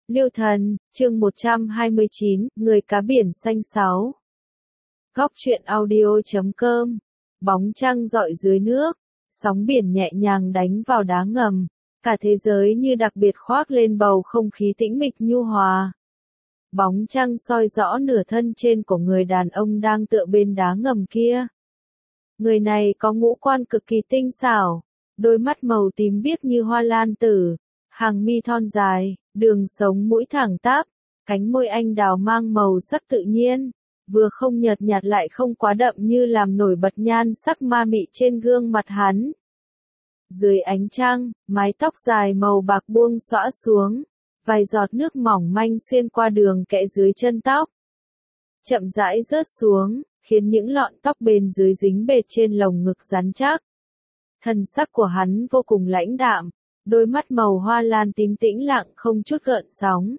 Lưu Thần, chương 129, Người cá biển xanh 6. Góc truyện audio.com. Bóng trăng rọi dưới nước, sóng biển nhẹ nhàng đánh vào đá ngầm, cả thế giới như đặc biệt khoác lên bầu không khí tĩnh mịch nhu hòa. Bóng trăng soi rõ nửa thân trên của người đàn ông đang tựa bên đá ngầm kia. Người này có ngũ quan cực kỳ tinh xảo, đôi mắt màu tím biếc như hoa lan tử, hàng mi thon dài, đường sống mũi thẳng tắp, cánh môi anh đào mang màu sắc tự nhiên, vừa không nhợt nhạt lại không quá đậm như làm nổi bật nhan sắc ma mị trên gương mặt hắn. Dưới ánh trăng, mái tóc dài màu bạc buông xõa xuống, vài giọt nước mỏng manh xuyên qua đường kẽ dưới chân tóc, chậm rãi rớt xuống, khiến những lọn tóc bên dưới dính bệt trên lồng ngực rắn chắc. Thân sắc của hắn vô cùng lãnh đạm, đôi mắt màu hoa lan tím tĩnh lặng không chút gợn sóng.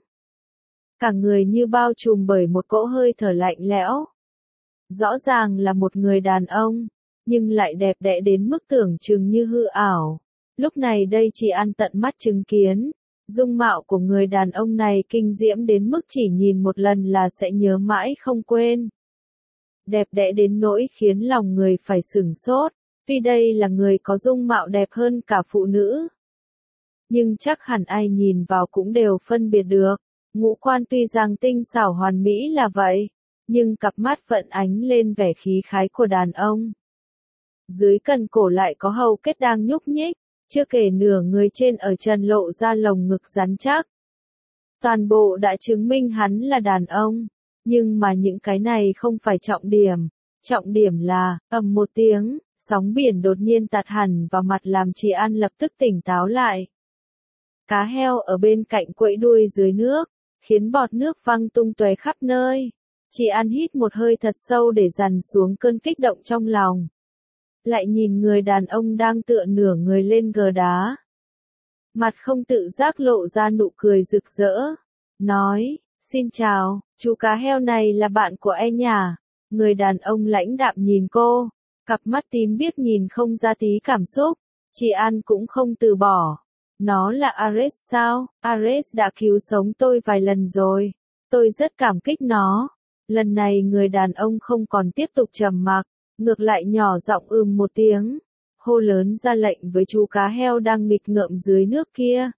Cả người như bao trùm bởi một cỗ hơi thở lạnh lẽo. Rõ ràng là một người đàn ông, nhưng lại đẹp đẽ đến mức tưởng chừng như hư ảo. Lúc này đây chị An tận mắt chứng kiến, dung mạo của người đàn ông này kinh diễm đến mức chỉ nhìn một lần là sẽ nhớ mãi không quên. Đẹp đẽ đến nỗi khiến lòng người phải sửng sốt, tuy đây là người có dung mạo đẹp hơn cả phụ nữ. Nhưng chắc hẳn ai nhìn vào cũng đều phân biệt được, ngũ quan tuy rằng tinh xảo hoàn mỹ là vậy, nhưng cặp mắt vẫn ánh lên vẻ khí khái của đàn ông. Dưới cần cổ lại có hầu kết đang nhúc nhích, chưa kể nửa người trên ở trần lộ ra lồng ngực rắn chắc. Toàn bộ đã chứng minh hắn là đàn ông, nhưng mà những cái này không phải trọng điểm là, ầm một tiếng, sóng biển đột nhiên tạt hẳn vào mặt làm chị An lập tức tỉnh táo lại. Cá heo ở bên cạnh quẫy đuôi dưới nước, khiến bọt nước văng tung tóe khắp nơi. Chị An hít một hơi thật sâu để dằn xuống cơn kích động trong lòng. Lại nhìn người đàn ông đang tựa nửa người lên gờ đá. Mặt không tự giác lộ ra nụ cười rực rỡ. Nói, xin chào, chú cá heo này là bạn của em nhỉ? Người đàn ông lãnh đạm nhìn cô, cặp mắt tím biếc nhìn không ra tí cảm xúc. Chị An cũng không từ bỏ. Nó là Ares sao? Ares đã cứu sống tôi vài lần rồi. Tôi rất cảm kích nó. Lần này người đàn ông không còn tiếp tục trầm mặc, ngược lại nhỏ giọng một tiếng, hô lớn ra lệnh với chú cá heo đang nghịch ngợm dưới nước kia.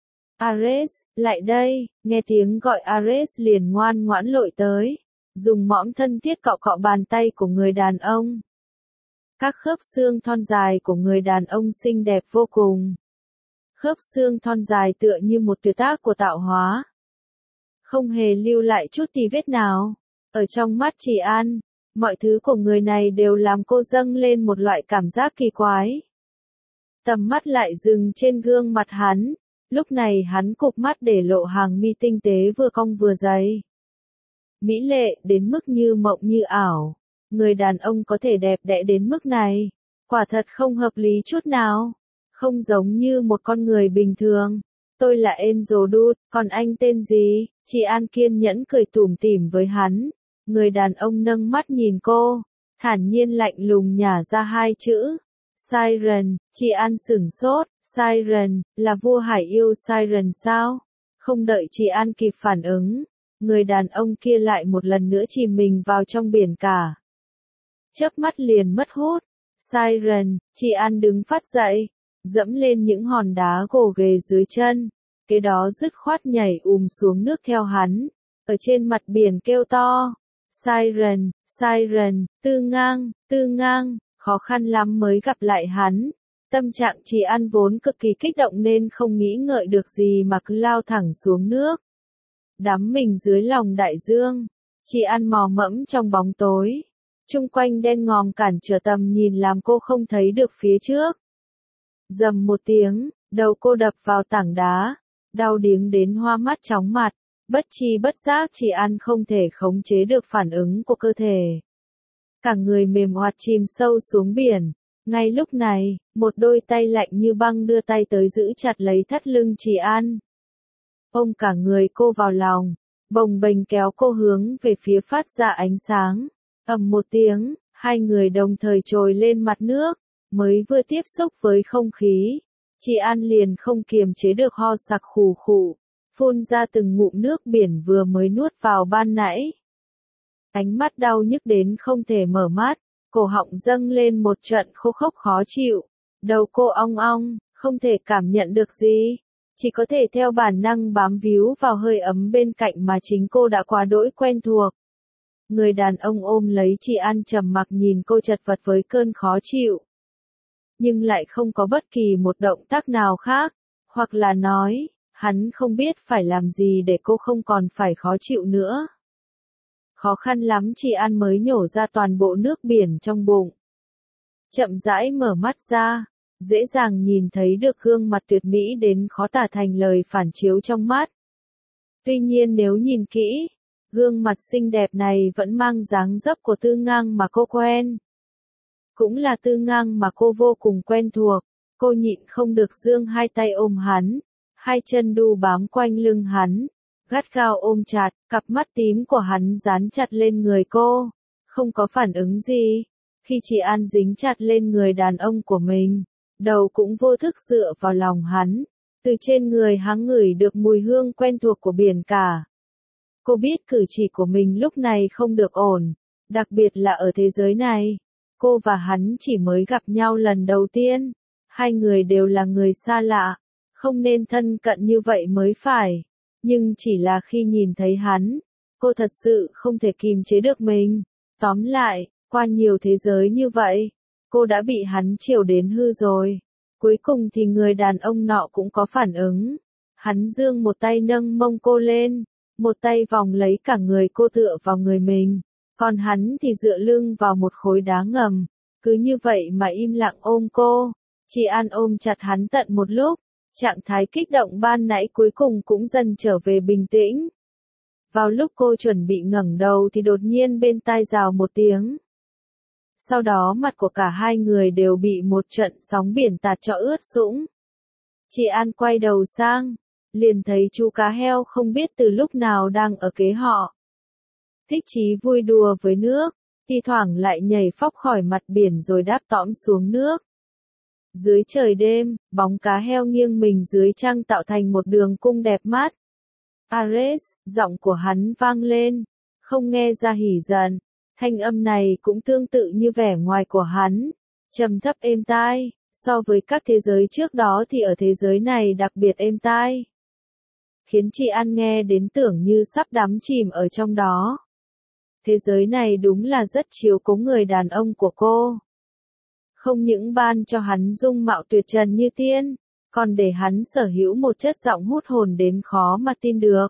Ares, lại đây, nghe tiếng gọi Ares liền ngoan ngoãn lội tới, dùng mõm thân thiết cọ cọ bàn tay của người đàn ông. Các khớp xương thon dài của người đàn ông xinh đẹp vô cùng. Khớp xương thon dài tựa như một tuyệt tác của tạo hóa. Không hề lưu lại chút tì vết nào. Ở trong mắt chị An, mọi thứ của người này đều làm cô dâng lên một loại cảm giác kỳ quái. Tầm mắt lại dừng trên gương mặt hắn, lúc này hắn cụp mắt để lộ hàng mi tinh tế vừa cong vừa dày. Mỹ lệ đến mức như mộng như ảo, người đàn ông có thể đẹp đẽ đến mức này, quả thật không hợp lý chút nào, không giống như một con người bình thường. Tôi là Angel Dude, còn anh tên gì? Chị An kiên nhẫn cười tủm tỉm với hắn. Người đàn ông nâng mắt nhìn cô, thản nhiên lạnh lùng nhả ra hai chữ. Siren, chị An sửng sốt, Siren, là vua hải yêu Siren sao? Không đợi chị An kịp phản ứng, người đàn ông kia lại một lần nữa chìm mình vào trong biển cả. Chớp mắt liền mất hút. Siren, chị An đứng phát dậy, dẫm lên những hòn đá gồ ghề dưới chân, kế đó dứt khoát nhảy xuống nước theo hắn, ở trên mặt biển kêu to. Siren, Siren, tư ngang, khó khăn lắm mới gặp lại hắn. Tâm trạng chị An vốn cực kỳ kích động nên không nghĩ ngợi được gì mà cứ lao thẳng xuống nước. Đắm mình dưới lòng đại dương, chị An mò mẫm trong bóng tối. Chung quanh đen ngòm cản trở tầm nhìn làm cô không thấy được phía trước. Rầm một tiếng, đầu cô đập vào tảng đá, đau điếng đến hoa mắt chóng mặt. Bất tri bất giác chị An không thể khống chế được phản ứng của cơ thể. Cả người mềm oặt chìm sâu xuống biển. Ngay lúc này, một đôi tay lạnh như băng đưa tay tới giữ chặt lấy thắt lưng chị An. Ôm cả người cô vào lòng, bồng bềnh kéo cô hướng về phía phát ra ánh sáng. Ầm một tiếng, hai người đồng thời trồi lên mặt nước, mới vừa tiếp xúc với không khí. Chị An liền không kiềm chế được ho sặc khù khụ. phun ra từng ngụm nước biển vừa mới nuốt vào ban nãy. Ánh mắt đau nhức đến không thể mở mắt, cổ họng dâng lên một trận khô khốc khó chịu, đầu cô ong ong, không thể cảm nhận được gì, chỉ có thể theo bản năng bám víu vào hơi ấm bên cạnh mà chính cô đã quá đỗi quen thuộc. Người đàn ông ôm lấy chị An trầm mặc nhìn cô chật vật với cơn khó chịu. Nhưng lại không có bất kỳ một động tác nào khác, hoặc là nói, hắn không biết phải làm gì để cô không còn phải khó chịu nữa. Khó khăn lắm chị An mới nhổ ra toàn bộ nước biển trong bụng. Chậm rãi mở mắt ra, dễ dàng nhìn thấy được gương mặt tuyệt mỹ đến khó tả thành lời phản chiếu trong mắt. Tuy nhiên nếu nhìn kỹ, gương mặt xinh đẹp này vẫn mang dáng dấp của Tư Ngang mà cô quen. Cũng là Tư Ngang mà cô vô cùng quen thuộc, cô nhịn không được giương hai tay ôm hắn, hai chân đu bám quanh lưng hắn, gắt gao ôm chặt, cặp mắt tím của hắn dán chặt lên người cô, không có phản ứng gì. Khi chị An dính chặt lên người đàn ông của mình, đầu cũng vô thức dựa vào lòng hắn, từ trên người hắn ngửi được mùi hương quen thuộc của biển cả. Cô biết cử chỉ của mình lúc này không được ổn, đặc biệt là ở thế giới này. Cô và hắn chỉ mới gặp nhau lần đầu tiên, hai người đều là người xa lạ, không nên thân cận như vậy mới phải. Nhưng chỉ là khi nhìn thấy hắn, cô thật sự không thể kìm chế được mình. Tóm lại, qua nhiều thế giới như vậy, cô đã bị hắn chiều đến hư rồi. Cuối cùng thì người đàn ông nọ cũng có phản ứng. Hắn giương một tay nâng mông cô lên, một tay vòng lấy cả người cô tựa vào người mình, còn hắn thì dựa lưng vào một khối đá ngầm, cứ như vậy mà im lặng ôm cô. Chị An ôm chặt hắn tận một lúc, trạng thái kích động ban nãy cuối cùng cũng dần trở về bình tĩnh. Vào lúc cô chuẩn bị ngẩng đầu thì đột nhiên bên tai rào một tiếng. Sau đó mặt của cả hai người đều bị một trận sóng biển tạt cho ướt sũng. Chị An quay đầu sang, liền thấy chú cá heo không biết từ lúc nào đang ở kế họ. Thích chí vui đùa với nước, thi thoảng lại nhảy phóc khỏi mặt biển rồi đáp tõm xuống nước. Dưới trời đêm, bóng cá heo nghiêng mình dưới trăng tạo thành một đường cung đẹp mắt. Ares, giọng của hắn vang lên, không nghe ra hỉ giận. Thanh âm này cũng tương tự như vẻ ngoài của hắn, trầm thấp êm tai, so với các thế giới trước đó thì ở thế giới này đặc biệt êm tai. Khiến chị An nghe đến tưởng như sắp đắm chìm ở trong đó. Thế giới này đúng là rất chiếu cố người đàn ông của cô. Không những ban cho hắn dung mạo tuyệt trần như tiên, còn để hắn sở hữu một chất giọng hút hồn đến khó mà tin được.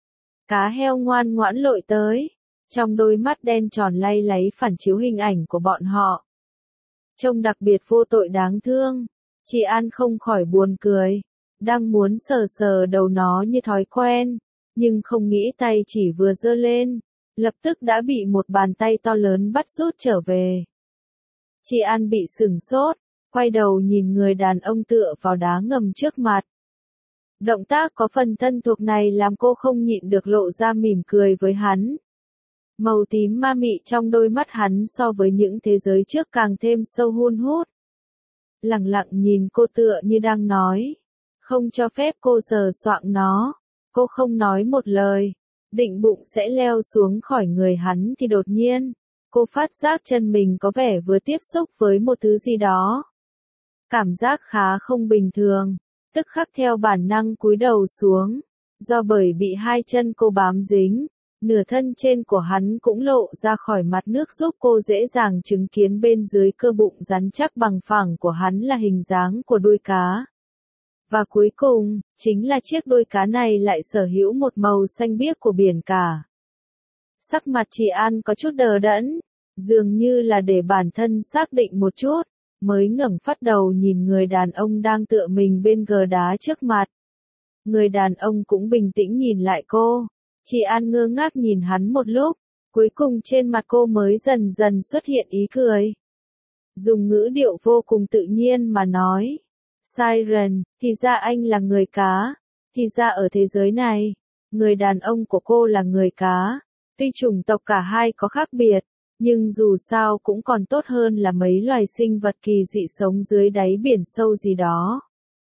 Cá heo ngoan ngoãn lội tới, trong đôi mắt đen tròn lay láy phản chiếu hình ảnh của bọn họ. Trông đặc biệt vô tội đáng thương, chị An không khỏi buồn cười, đang muốn sờ sờ đầu nó như thói quen, nhưng không nghĩ tay chỉ vừa giơ lên, lập tức đã bị một bàn tay to lớn bắt rút trở về. Chị An bị sửng sốt, quay đầu nhìn người đàn ông tựa vào đá ngầm trước mặt. Động tác có phần thân thuộc này làm cô không nhịn được lộ ra mỉm cười với hắn. Màu tím ma mị trong đôi mắt hắn so với những thế giới trước càng thêm sâu hun hút. Lặng lặng nhìn cô tựa như đang nói, không cho phép cô sờ soạng nó. Cô không nói một lời, định bụng sẽ leo xuống khỏi người hắn thì đột nhiên, cô phát giác chân mình có vẻ vừa tiếp xúc với một thứ gì đó. Cảm giác khá không bình thường, tức khắc theo bản năng cúi đầu xuống, do bởi bị hai chân cô bám dính. Nửa thân trên của hắn cũng lộ ra khỏi mặt nước giúp cô dễ dàng chứng kiến bên dưới cơ bụng rắn chắc bằng phẳng của hắn là hình dáng của đuôi cá. Và cuối cùng, chính là chiếc đuôi cá này lại sở hữu một màu xanh biếc của biển cả. Sắc mặt chị An có chút đờ đẫn, dường như là để bản thân xác định một chút, mới ngẩng phát đầu nhìn người đàn ông đang tựa mình bên gờ đá trước mặt. Người đàn ông cũng bình tĩnh nhìn lại cô. Chị An ngơ ngác nhìn hắn một lúc, cuối cùng trên mặt cô mới dần dần xuất hiện ý cười. Dùng ngữ điệu vô cùng tự nhiên mà nói. Siren, thì ra anh là người cá, thì ra ở thế giới này, người đàn ông của cô là người cá. Tuy chủng tộc cả hai có khác biệt, nhưng dù sao cũng còn tốt hơn là mấy loài sinh vật kỳ dị sống dưới đáy biển sâu gì đó.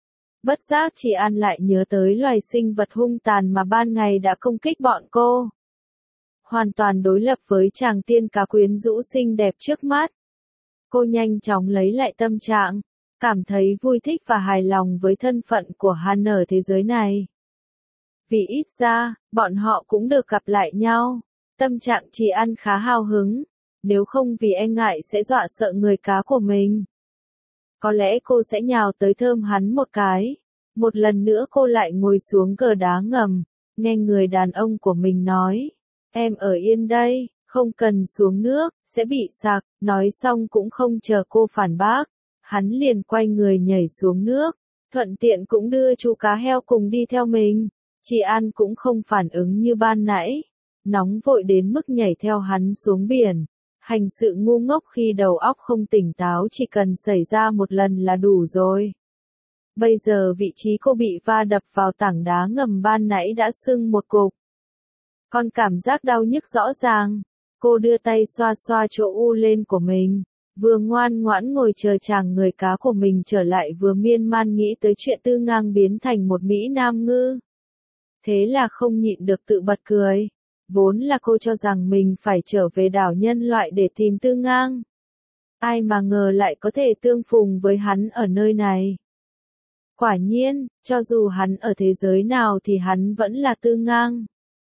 Bất giác chị An lại nhớ tới loài sinh vật hung tàn mà ban ngày đã công kích bọn cô. Hoàn toàn đối lập với chàng tiên cá quyến rũ xinh đẹp trước mắt. Cô nhanh chóng lấy lại tâm trạng, cảm thấy vui thích và hài lòng với thân phận của hắn ở thế giới này. Vì ít ra, bọn họ cũng được gặp lại nhau. Tâm trạng chị An khá hào hứng, nếu không vì e ngại sẽ dọa sợ người cá của mình. Có lẽ cô sẽ nhào tới thơm hắn một cái. Một lần nữa cô lại ngồi xuống cờ đá ngầm, nghe người đàn ông của mình nói. Em ở yên đây, không cần xuống nước, sẽ bị sặc. Nói xong cũng không chờ cô phản bác. Hắn liền quay người nhảy xuống nước, thuận tiện cũng đưa chú cá heo cùng đi theo mình. Chị An cũng không phản ứng như ban nãy, nóng vội đến mức nhảy theo hắn xuống biển. Hành sự ngu ngốc khi đầu óc không tỉnh táo chỉ cần xảy ra một lần là đủ rồi. Bây giờ vị trí cô bị va đập vào tảng đá ngầm ban nãy đã sưng một cục. Còn cảm giác đau nhức rõ ràng, cô đưa tay xoa xoa chỗ u lên của mình, vừa ngoan ngoãn ngồi chờ chàng người cá của mình trở lại vừa miên man nghĩ tới chuyện Tư Ngang biến thành một Mỹ Nam ngư. Thế là không nhịn được tự bật cười. Vốn là cô cho rằng mình phải trở về đảo nhân loại để tìm Tư Ngang. Ai mà ngờ lại có thể tương phùng với hắn ở nơi này. Quả nhiên, cho dù hắn ở thế giới nào thì hắn vẫn là Tư Ngang.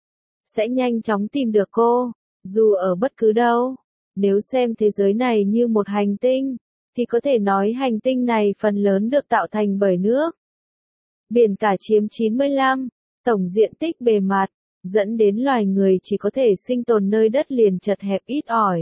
Sẽ nhanh chóng tìm được cô, dù ở bất cứ đâu. Nếu xem thế giới này như một hành tinh, thì có thể nói hành tinh này phần lớn được tạo thành bởi nước. Biển cả chiếm 95, tổng diện tích bề mặt, dẫn đến loài người chỉ có thể sinh tồn nơi đất liền chật hẹp ít ỏi.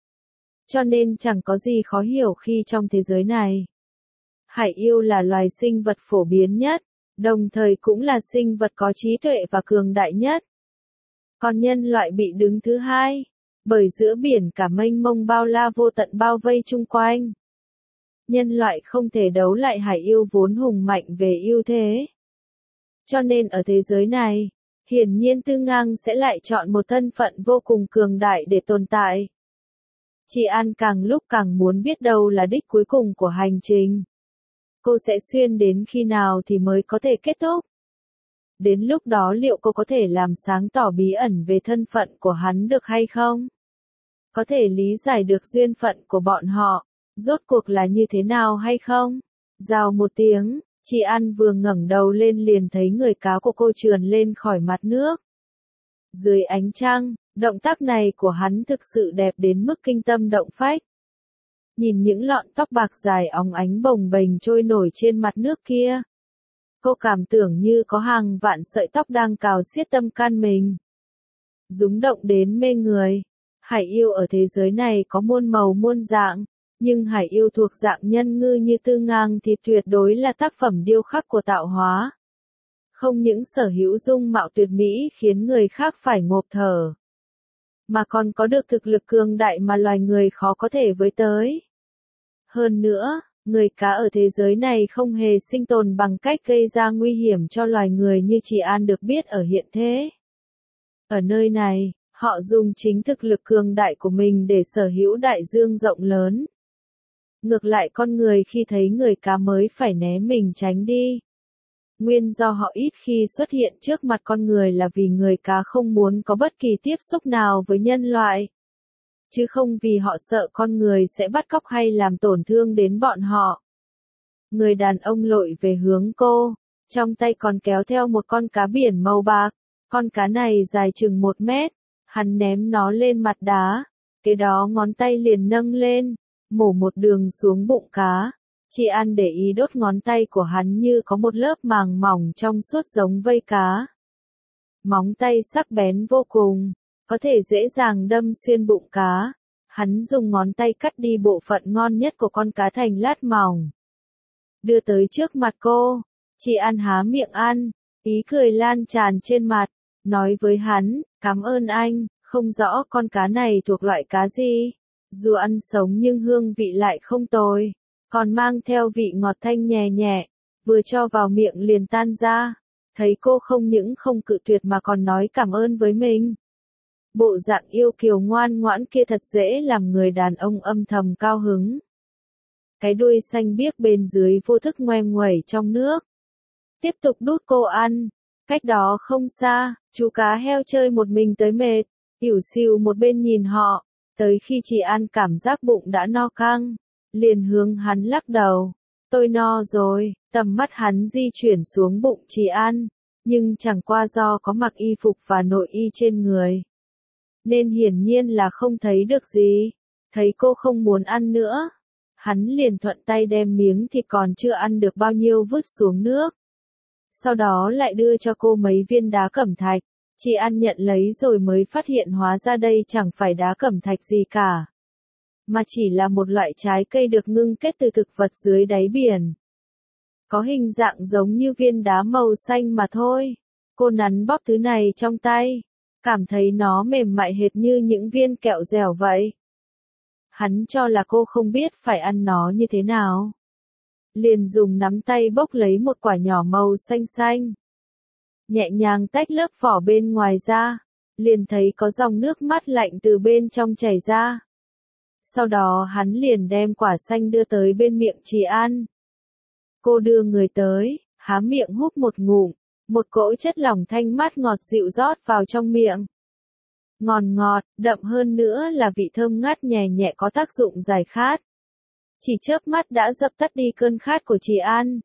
Cho nên chẳng có gì khó hiểu khi trong thế giới này, hải yêu là loài sinh vật phổ biến nhất, đồng thời cũng là sinh vật có trí tuệ và cường đại nhất. Còn nhân loại bị đứng thứ hai, bởi giữa biển cả mênh mông bao la vô tận bao vây chung quanh. Nhân loại không thể đấu lại hải yêu vốn hùng mạnh về ưu thế. Cho nên ở thế giới này, hiển nhiên Tư Ngang sẽ lại chọn một thân phận vô cùng cường đại để tồn tại. Chị An càng lúc càng muốn biết đâu là đích cuối cùng của hành trình. Cô sẽ xuyên đến khi nào thì mới có thể kết thúc? Đến lúc đó liệu cô có thể làm sáng tỏ bí ẩn về thân phận của hắn được hay không? Có thể lý giải được duyên phận của bọn họ, rốt cuộc là như thế nào hay không? Rào một tiếng, chị An vừa ngẩng đầu lên liền thấy người cá của cô trườn lên khỏi mặt nước. Dưới ánh trăng, động tác này của hắn thực sự đẹp đến mức kinh tâm động phách. Nhìn những lọn tóc bạc dài óng ánh bồng bềnh trôi nổi trên mặt nước kia. Cô cảm tưởng như có hàng vạn sợi tóc đang cào xiết tâm can mình. Rúng động đến mê người. Hải yêu ở thế giới này có muôn màu muôn dạng, nhưng hải yêu thuộc dạng nhân ngư như Tư Ngang thì tuyệt đối là tác phẩm điêu khắc của tạo hóa. Không những sở hữu dung mạo tuyệt mỹ khiến người khác phải ngộp thở, mà còn có được thực lực cường đại mà loài người khó có thể với tới. Hơn nữa, người cá ở thế giới này không hề sinh tồn bằng cách gây ra nguy hiểm cho loài người như chị An được biết ở hiện thế. Ở nơi này, họ dùng chính thực lực cường đại của mình để sở hữu đại dương rộng lớn. Ngược lại con người khi thấy người cá mới phải né mình tránh đi. Nguyên do họ ít khi xuất hiện trước mặt con người là vì người cá không muốn có bất kỳ tiếp xúc nào với nhân loại. Chứ không vì họ sợ con người sẽ bắt cóc hay làm tổn thương đến bọn họ. Người đàn ông lội về hướng cô, trong tay còn kéo theo một con cá biển màu bạc. Con cá này dài chừng 1 mét, hắn ném nó lên mặt đá, kế đó ngón tay liền nâng lên, mổ một đường xuống bụng cá. Chị An để ý đốt ngón tay của hắn như có một lớp màng mỏng trong suốt giống vây cá. Móng tay sắc bén vô cùng, có thể dễ dàng đâm xuyên bụng cá. Hắn dùng ngón tay cắt đi bộ phận ngon nhất của con cá thành lát mỏng. Đưa tới trước mặt cô, chị An há miệng ăn, ý cười lan tràn trên mặt, nói với hắn, cảm ơn anh, không rõ con cá này thuộc loại cá gì. Dù ăn sống nhưng hương vị lại không tồi, còn mang theo vị ngọt thanh nhẹ nhẹ, vừa cho vào miệng liền tan ra. Thấy cô không những không cự tuyệt mà còn nói cảm ơn với mình. Bộ dạng yêu kiều ngoan ngoãn kia thật dễ làm người đàn ông âm thầm cao hứng. Cái đuôi xanh biếc bên dưới vô thức ngoe nguẩy trong nước, tiếp tục đút cô ăn. Cách đó không xa, chú cá heo chơi một mình tới mệt, ỉu xìu một bên nhìn họ, tới khi chị An cảm giác bụng đã no căng, liền hướng hắn lắc đầu. Tôi no rồi, tầm mắt hắn di chuyển xuống bụng chị An, nhưng chẳng qua do có mặc y phục và nội y trên người, nên hiển nhiên là không thấy được gì. Thấy cô không muốn ăn nữa, hắn liền thuận tay đem miếng thịt còn chưa ăn được bao nhiêu vứt xuống nước. Sau đó lại đưa cho cô mấy viên đá cẩm thạch, chị An nhận lấy rồi mới phát hiện hóa ra đây chẳng phải đá cẩm thạch gì cả, mà chỉ là một loại trái cây được ngưng kết từ thực vật dưới đáy biển. Có hình dạng giống như viên đá màu xanh mà thôi. Cô nắn bóp thứ này trong tay, cảm thấy nó mềm mại hệt như những viên kẹo dẻo vậy. Hắn cho là cô không biết phải ăn nó như thế nào, liền dùng nắm tay bốc lấy một quả nhỏ màu xanh xanh, nhẹ nhàng tách lớp vỏ bên ngoài ra, liền thấy có dòng nước mát lạnh từ bên trong chảy ra. Sau đó hắn liền đem quả xanh đưa tới bên miệng chị An. Cô đưa người tới, há miệng húp một ngụm, một cỗ chất lỏng thanh mát ngọt dịu rót vào trong miệng. Ngọt ngọt, đậm hơn nữa là vị thơm ngát nhẹ nhẹ có tác dụng giải khát. Chỉ chớp mắt đã dập tắt đi cơn khát của chị An.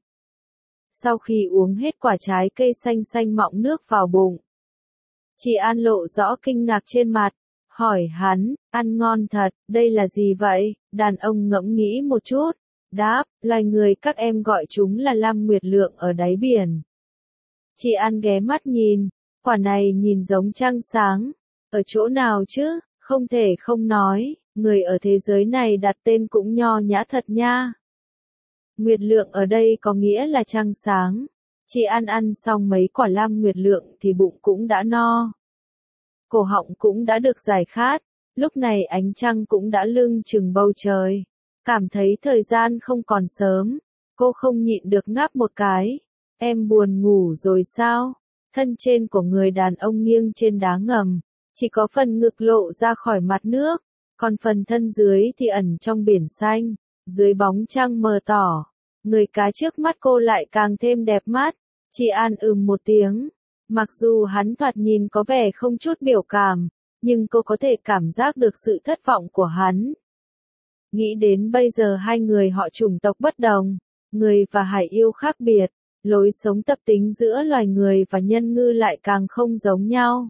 Sau khi uống hết quả trái cây xanh xanh mọng nước vào bụng, chị An lộ rõ kinh ngạc trên mặt, hỏi hắn, ăn ngon thật, đây là gì vậy? Đàn ông ngẫm nghĩ một chút, đáp, loài người các em gọi chúng là lam nguyệt lượng ở đáy biển. Chị An ghé mắt nhìn, quả này nhìn giống trăng sáng, ở chỗ nào chứ, không thể không nói, người ở thế giới này đặt tên cũng nho nhã thật nha. Nguyệt lượng ở đây có nghĩa là trăng sáng. Chị An ăn xong mấy quả lam nguyệt lượng thì bụng cũng đã no, cổ họng cũng đã được giải khát, lúc này ánh trăng cũng đã lưng chừng bầu trời. Cảm thấy thời gian không còn sớm, cô không nhịn được ngáp một cái. Em buồn ngủ rồi sao? Thân trên của người đàn ông nghiêng trên đá ngầm, chỉ có phần ngực lộ ra khỏi mặt nước, còn phần thân dưới thì ẩn trong biển xanh, dưới bóng trăng mờ tỏ. Người cá trước mắt cô lại càng thêm đẹp mắt. Chị An một tiếng. Mặc dù hắn thoạt nhìn có vẻ không chút biểu cảm, nhưng cô có thể cảm giác được sự thất vọng của hắn. Nghĩ đến bây giờ hai người họ chủng tộc bất đồng, người và hải yêu khác biệt, lối sống tập tính giữa loài người và nhân ngư lại càng không giống nhau.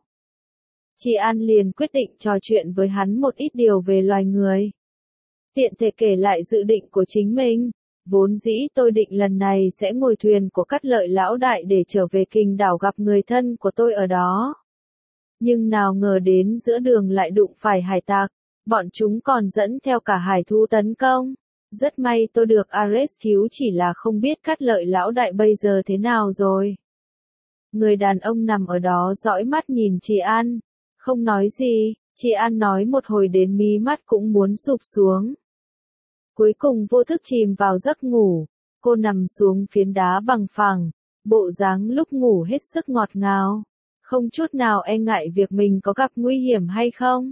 Chị An liền quyết định trò chuyện với hắn một ít điều về loài người. Tiện thể kể lại dự định của chính mình. Vốn dĩ tôi định lần này sẽ ngồi thuyền của Cát Lợi lão đại để trở về Kình đảo gặp người thân của tôi ở đó. Nhưng nào ngờ đến giữa đường lại đụng phải hải tặc, bọn chúng còn dẫn theo cả hải thú tấn công. Rất may tôi được Ares cứu, chỉ là không biết Cát Lợi lão đại bây giờ thế nào rồi. Người đàn ông nằm ở đó dõi mắt nhìn chị An, không nói gì. Chị An nói một hồi đến mí mắt cũng muốn sụp xuống. Cuối cùng vô thức chìm vào giấc ngủ, cô nằm xuống phiến đá bằng phẳng, bộ dáng lúc ngủ hết sức ngọt ngào, không chút nào e ngại việc mình có gặp nguy hiểm hay không.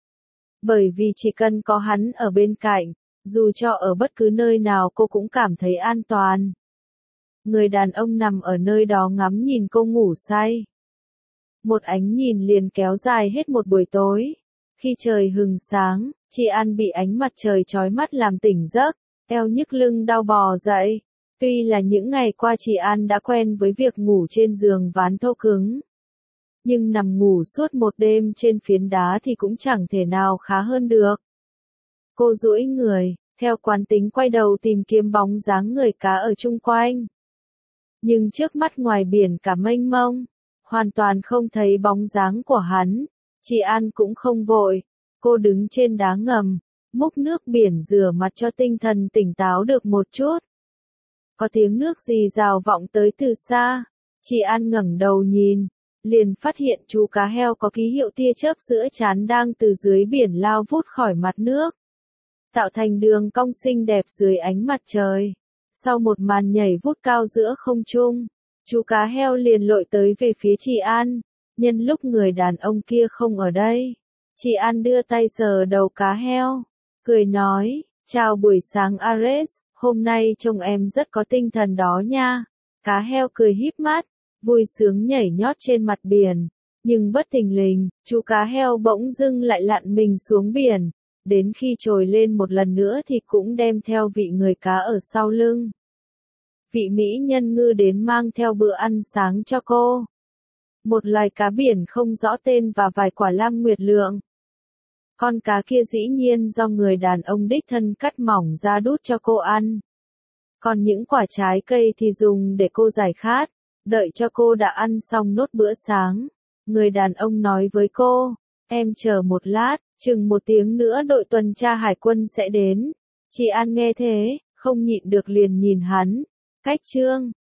Bởi vì chỉ cần có hắn ở bên cạnh, dù cho ở bất cứ nơi nào cô cũng cảm thấy an toàn. Người đàn ông nằm ở nơi đó ngắm nhìn cô ngủ say. Một ánh nhìn liền kéo dài hết một buổi tối. Khi trời hừng sáng, chị An bị ánh mặt trời chói mắt làm tỉnh giấc, eo nhức lưng đau bò dậy. Tuy là những ngày qua chị An đã quen với việc ngủ trên giường ván thô cứng, nhưng nằm ngủ suốt một đêm trên phiến đá thì cũng chẳng thể nào khá hơn được. Cô duỗi người, theo quán tính quay đầu tìm kiếm bóng dáng người cá ở chung quanh. Nhưng trước mắt ngoài biển cả mênh mông, hoàn toàn không thấy bóng dáng của hắn. Chị An cũng không vội, cô đứng trên đá ngầm, múc nước biển rửa mặt cho tinh thần tỉnh táo được một chút. Có tiếng nước rì rào vọng tới từ xa, chị An ngẩng đầu nhìn, liền phát hiện chú cá heo có ký hiệu tia chớp giữa trán đang từ dưới biển lao vút khỏi mặt nước, tạo thành đường cong xinh đẹp dưới ánh mặt trời. Sau một màn nhảy vút cao giữa không trung, chú cá heo liền lội tới về phía chị An. Nhân lúc người đàn ông kia không ở đây, chị An đưa tay sờ đầu cá heo, cười nói, chào buổi sáng Ares, hôm nay trông em rất có tinh thần đó nha. Cá heo cười híp mắt, vui sướng nhảy nhót trên mặt biển. Nhưng bất thình lình, chú cá heo bỗng dưng lại lặn mình xuống biển. Đến khi trồi lên một lần nữa thì cũng đem theo vị người cá ở sau lưng. Vị mỹ nhân ngư đến mang theo bữa ăn sáng cho cô. Một loài cá biển không rõ tên và vài quả lam nguyệt lượng. Con cá kia dĩ nhiên do người đàn ông đích thân cắt mỏng ra đút cho cô ăn. Còn những quả trái cây thì dùng để cô giải khát. Đợi cho cô đã ăn xong nốt bữa sáng. Người đàn ông nói với cô, em chờ một lát, chừng 1 tiếng nữa đội tuần tra hải quân sẽ đến. Chị An nghe thế, không nhịn được liền nhìn hắn. Cách chương